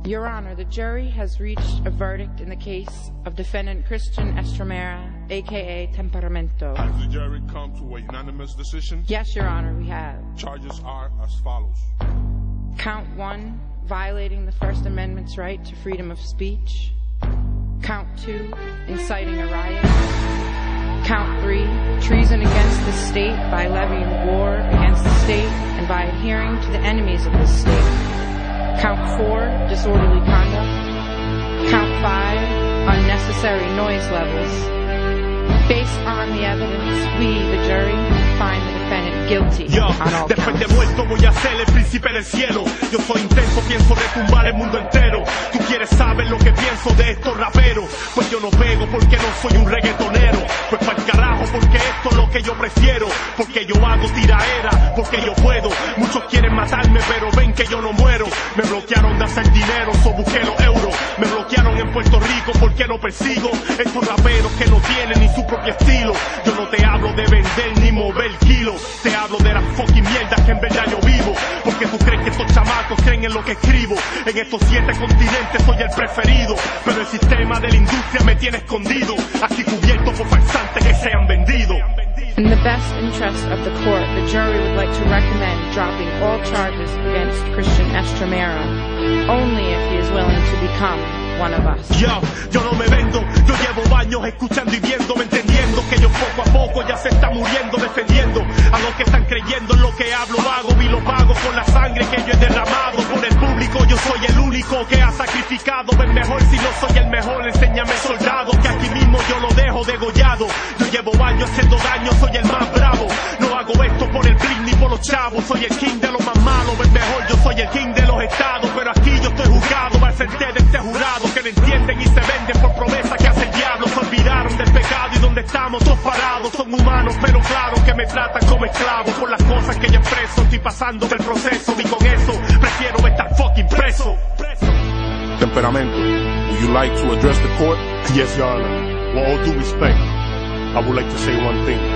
Your Honor, the jury has reached a verdict in the case of defendant Christian Estremera, a.k.a. Temperamento. Has the jury come to a unanimous decision? Yes, Your Honor, we have. Charges are as follows. Count 1, violating the First Amendment's right to freedom of speech. Count 2, inciting a riot. Count 3, treason against the state by levying war against the state and by adhering to the enemies of the state. Count 4, disorderly conduct. Count 5, unnecessary noise levels. Based on the evidence, we, the jury, find the defendant guilty on all después de counts. muerto voy a ser el príncipe del cielo. Yo soy intenso, pienso retumbar el mundo entero. Tú quieres saber lo que pienso de estos raperos. Pues yo no pego porque no soy un reggaetonero. Pues pa'l carajo porque esto es lo que yo prefiero. Porque yo hago tiraera, porque yo puedo. Muchos quieren matarme pero ven que yo no muero. Me bloquearon de hacer dinero, so busqué los euros. Me bloquearon en Puerto Rico porque no persigo estos raperos que no tienen ni su propio estilo. Yo no te hablo de vender ni mover kilos. Te hablo de las fucking mierdas que en verdad yo vivo. Porque tú crees que estos chamacos creen en lo que escribo. En estos 7 continentes soy el preferido. Pero el sistema de la industria me tiene escondido. Aquí cubierto por farsantes que se han vendido. In the best interest of the court, the jury would like to recommend dropping all charges against Christian Estremera, only if he is willing to become one of us. Yo no me vendo, yo llevo años escuchando y viéndome, entendiendo que yo poco a poco ya se está muriendo, defendiendo a los que están creyendo en lo que hablo, hago y lo pago con la sangre que yo he derramado por el público. Yo soy el único que ha sacrificado, ven mejor si no soy el mejor, enséñame soldado, que aquí mismo yo lo dejo degollado. Yo llevo años haciendo daño, soy el más bravo, no hago esto por el bling ni por los chavos, soy el king de los más malos, ven mejor, yo soy el king de los estados, pero aquí yo estoy juzgado al frente de este jurado, que no entienden y se venden por promesa que hace el diablo. Se olvidaron del pecado y donde estamos todos parados. Son humanos pero claro que me tratan como esclavo. Por las cosas que yo expreso estoy pasando del proceso. Y con eso prefiero estar fucking preso. Temperamento, would you like to address the court? Yes, Your Honor. With all due respect, I would like to say one thing.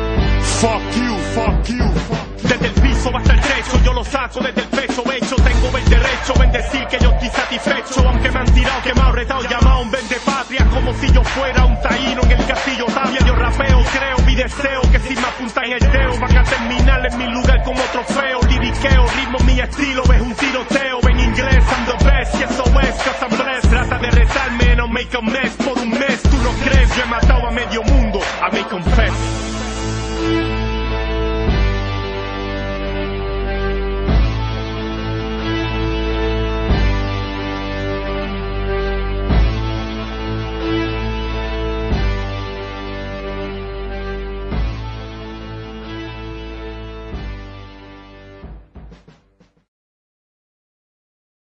Fuck you, fuck you, fuck you. Desde el piso hasta el techo, yo lo saco desde el pecho hecho. Tengo el derecho en decir que yo estoy satisfecho. Aunque me han tirado, quemado, retado, llamado un vende patria. Como si yo fuera un taíno en el castillo Tapia. Yo rapeo, creo, mi deseo que si me apuntan el dedo van a terminar en mi lugar como trofeo. Liriqueo, ritmo, mi estilo, es un tiroteo. En inglés, I'm the best, y eso es, cause I'm blessed. Trata de rezarme, no make a mess.